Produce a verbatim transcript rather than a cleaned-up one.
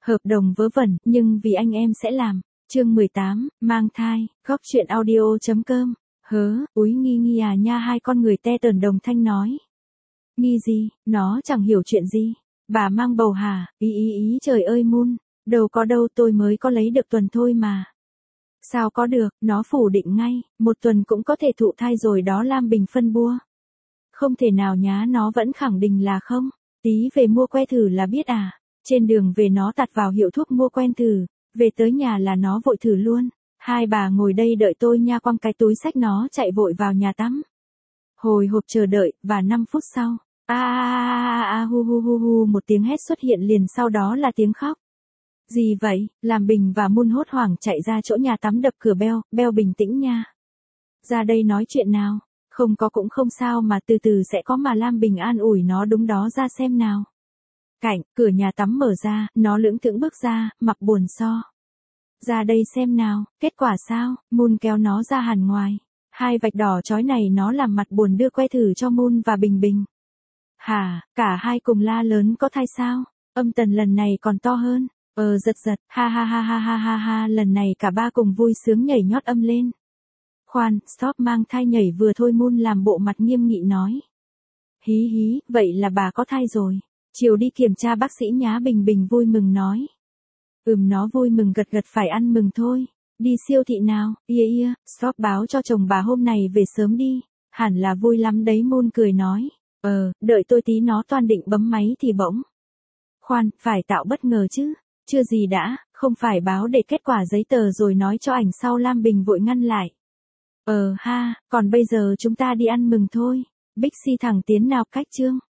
Hợp đồng vớ vẩn, nhưng vì anh em sẽ làm. Chương mười tám, mang thai, góc chuyện audio.com. Hớ, úi nghi nghi à nha, hai con người te tờn đồng thanh nói. Nghi gì, nó chẳng hiểu chuyện gì. Bà mang bầu hả, ý ý ý trời ơi Moon, đâu có đâu, tôi mới có lấy được tuần thôi mà. Sao có được, nó phủ định ngay, một tuần cũng có thể thụ thai rồi đó. Lam Bình phân bua. Không thể nào nhá, nó vẫn khẳng định là không. Tí về mua que thử là biết à. Trên đường về nó tạt vào hiệu thuốc mua quen thử, về tới nhà là nó vội thử luôn. Hai bà ngồi đây đợi tôi nha, quăng cái túi xách nó chạy vội vào nhà tắm. Hồi hộp chờ đợi, và năm phút sau, a a a a hu hu hu hu, một tiếng hét xuất hiện liền sau đó là tiếng khóc. Gì vậy? Làm Bình và Moon hốt hoảng chạy ra chỗ nhà tắm đập cửa beo, beo bình tĩnh nha. Ra đây nói chuyện nào, không có cũng không sao mà từ từ sẽ có mà. Lam Bình an ủi nó, đúng đó, ra xem nào. Cạnh, cửa nhà tắm mở ra, nó lưỡng thững bước ra, mặt buồn so. Ra đây xem nào, kết quả sao? Moon kéo nó ra hẳn ngoài. Hai vạch đỏ chói này nó làm mặt buồn đưa que thử cho Moon và Bình Bình. Hả, cả hai cùng la lớn, có thai sao? Âm tần lần này còn to hơn. Ờ giật giật, ha ha ha ha ha ha ha, lần này cả ba cùng vui sướng nhảy nhót âm lên. Khoan, stop, mang thai nhảy vừa thôi. Moon làm bộ mặt nghiêm nghị nói. Hí hí, vậy là bà có thai rồi. Chiều đi kiểm tra bác sĩ nhá. Bình Bình vui mừng nói. Ừm, nó vui mừng gật gật, phải ăn mừng thôi. Đi siêu thị nào, ia ia, stop, báo cho chồng bà hôm này về sớm đi. Hẳn là vui lắm đấy. Moon cười nói. Ờ, đợi tôi tí. Nó toan định bấm máy thì bỗng. Khoan, phải tạo bất ngờ chứ. Chưa gì đã, không phải báo để kết quả giấy tờ rồi nói cho ảnh sau. Lam Bình vội ngăn lại. Ờ ha, còn bây giờ chúng ta đi ăn mừng thôi. Bixi thẳng tiến nào, cách chương.